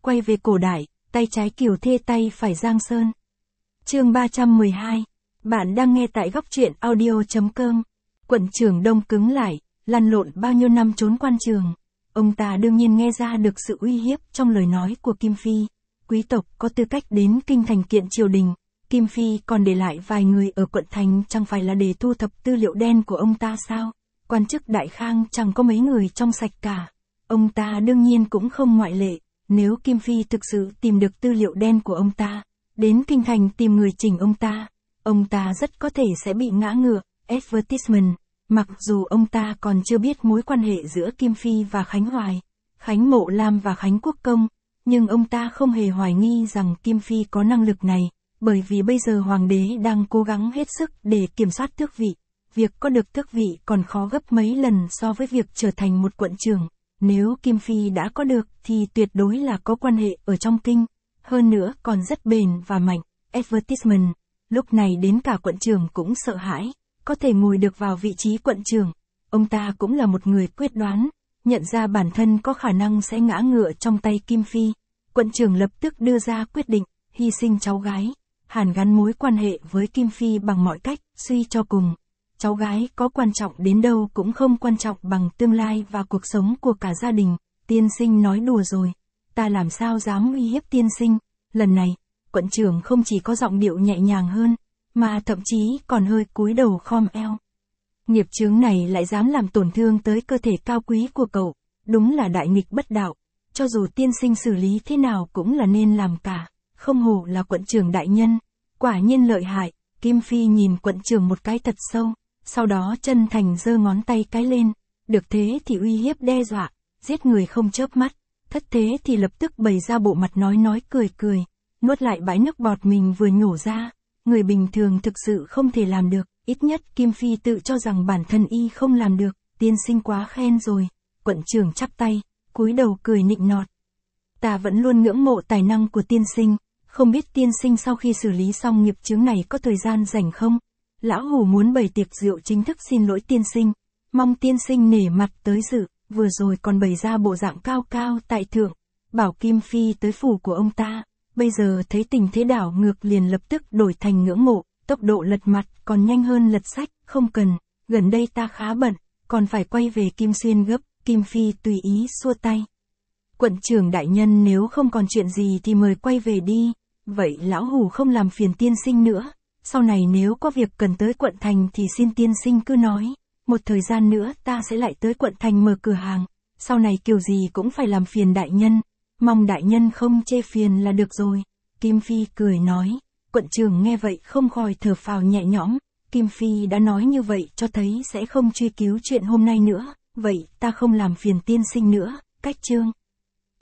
quay về cổ đại, tay trái Kiều Thê tay phải Giang Sơn. Chương 312. Bạn đang nghe tại góc truyện audio.com. Quận trưởng Đông cứng lại, lăn lộn bao nhiêu năm trốn quan trường. Ông ta đương nhiên nghe ra được sự uy hiếp trong lời nói của Kim Phi. Quý tộc có tư cách đến kinh thành kiện triều đình. Kim Phi còn để lại vài người ở quận thành chẳng phải là để thu thập tư liệu đen của ông ta sao? Quan chức Đại Khang chẳng có mấy người trong sạch cả. Ông ta đương nhiên cũng không ngoại lệ. Nếu Kim Phi thực sự tìm được tư liệu đen của ông ta, đến kinh thành tìm người chỉnh ông ta rất có thể sẽ bị ngã ngựa. Advertisement. Mặc dù ông ta còn chưa biết mối quan hệ giữa Kim Phi và Khánh Hoài, Khánh Mộ Lam và Khánh Quốc Công, nhưng ông ta không hề hoài nghi rằng Kim Phi có năng lực này, bởi vì bây giờ hoàng đế đang cố gắng hết sức để kiểm soát tước vị. Việc có được tước vị còn khó gấp mấy lần so với việc trở thành một quận trưởng. Nếu Kim Phi đã có được thì tuyệt đối là có quan hệ ở trong kinh, hơn nữa còn rất bền và mạnh. Advertisement. Lúc này đến cả quận trưởng cũng sợ hãi, có thể ngồi được vào vị trí quận trưởng. Ông ta cũng là một người quyết đoán, nhận ra bản thân có khả năng sẽ ngã ngựa trong tay Kim Phi. Quận trưởng lập tức đưa ra quyết định, hy sinh cháu gái, hàn gắn mối quan hệ với Kim Phi bằng mọi cách, suy cho cùng. Cháu gái có quan trọng đến đâu cũng không quan trọng bằng tương lai và cuộc sống của cả gia đình. Tiên sinh nói đùa rồi, ta làm sao dám uy hiếp tiên sinh. Lần này, quận trưởng không chỉ có giọng điệu nhẹ nhàng hơn, mà thậm chí còn hơi cúi đầu khom eo. Nghiệp chướng này lại dám làm tổn thương tới cơ thể cao quý của cậu, đúng là đại nghịch bất đạo, cho dù tiên sinh xử lý thế nào cũng là nên làm cả, không hổ là quận trưởng đại nhân, quả nhiên lợi hại. Kim Phi nhìn quận trưởng một cái thật sâu, sau đó chân thành giơ ngón tay cái lên, được thế thì uy hiếp đe dọa, giết người không chớp mắt, thất thế thì lập tức bày ra bộ mặt nói cười, nuốt lại bãi nước bọt mình vừa nhổ ra. Người bình thường thực sự không thể làm được, ít nhất Kim Phi tự cho rằng bản thân y không làm được. Tiên sinh quá khen rồi. Quận trưởng chắp tay, cúi đầu cười nịnh nọt. Ta vẫn luôn ngưỡng mộ tài năng của tiên sinh, không biết tiên sinh sau khi xử lý xong nghiệp chướng này có thời gian rảnh không? Lão Hủ muốn bày tiệc rượu chính thức xin lỗi tiên sinh, mong tiên sinh nể mặt tới dự. Vừa rồi còn bày ra bộ dạng cao cao tại thượng, bảo Kim Phi tới phủ của ông ta. Bây giờ thấy tình thế đảo ngược liền lập tức đổi thành ngưỡng mộ, tốc độ lật mặt còn nhanh hơn lật sách. Không cần, gần đây ta khá bận, còn phải quay về Kim Xuyên gấp. Kim Phi tùy ý xua tay. Quận trưởng đại nhân nếu không còn chuyện gì thì mời quay về đi, vậy lão Hủ không làm phiền tiên sinh nữa, sau này nếu có việc cần tới quận thành thì xin tiên sinh cứ nói, một thời gian nữa ta sẽ lại tới quận thành mở cửa hàng, sau này kiểu gì cũng phải làm phiền đại nhân. Mong đại nhân không chê phiền là được rồi. Kim Phi cười nói. Quận trưởng nghe vậy không khỏi thở phào nhẹ nhõm. Kim Phi đã nói như vậy cho thấy sẽ không truy cứu chuyện hôm nay nữa. Vậy ta không làm phiền tiên sinh nữa. Cách chương.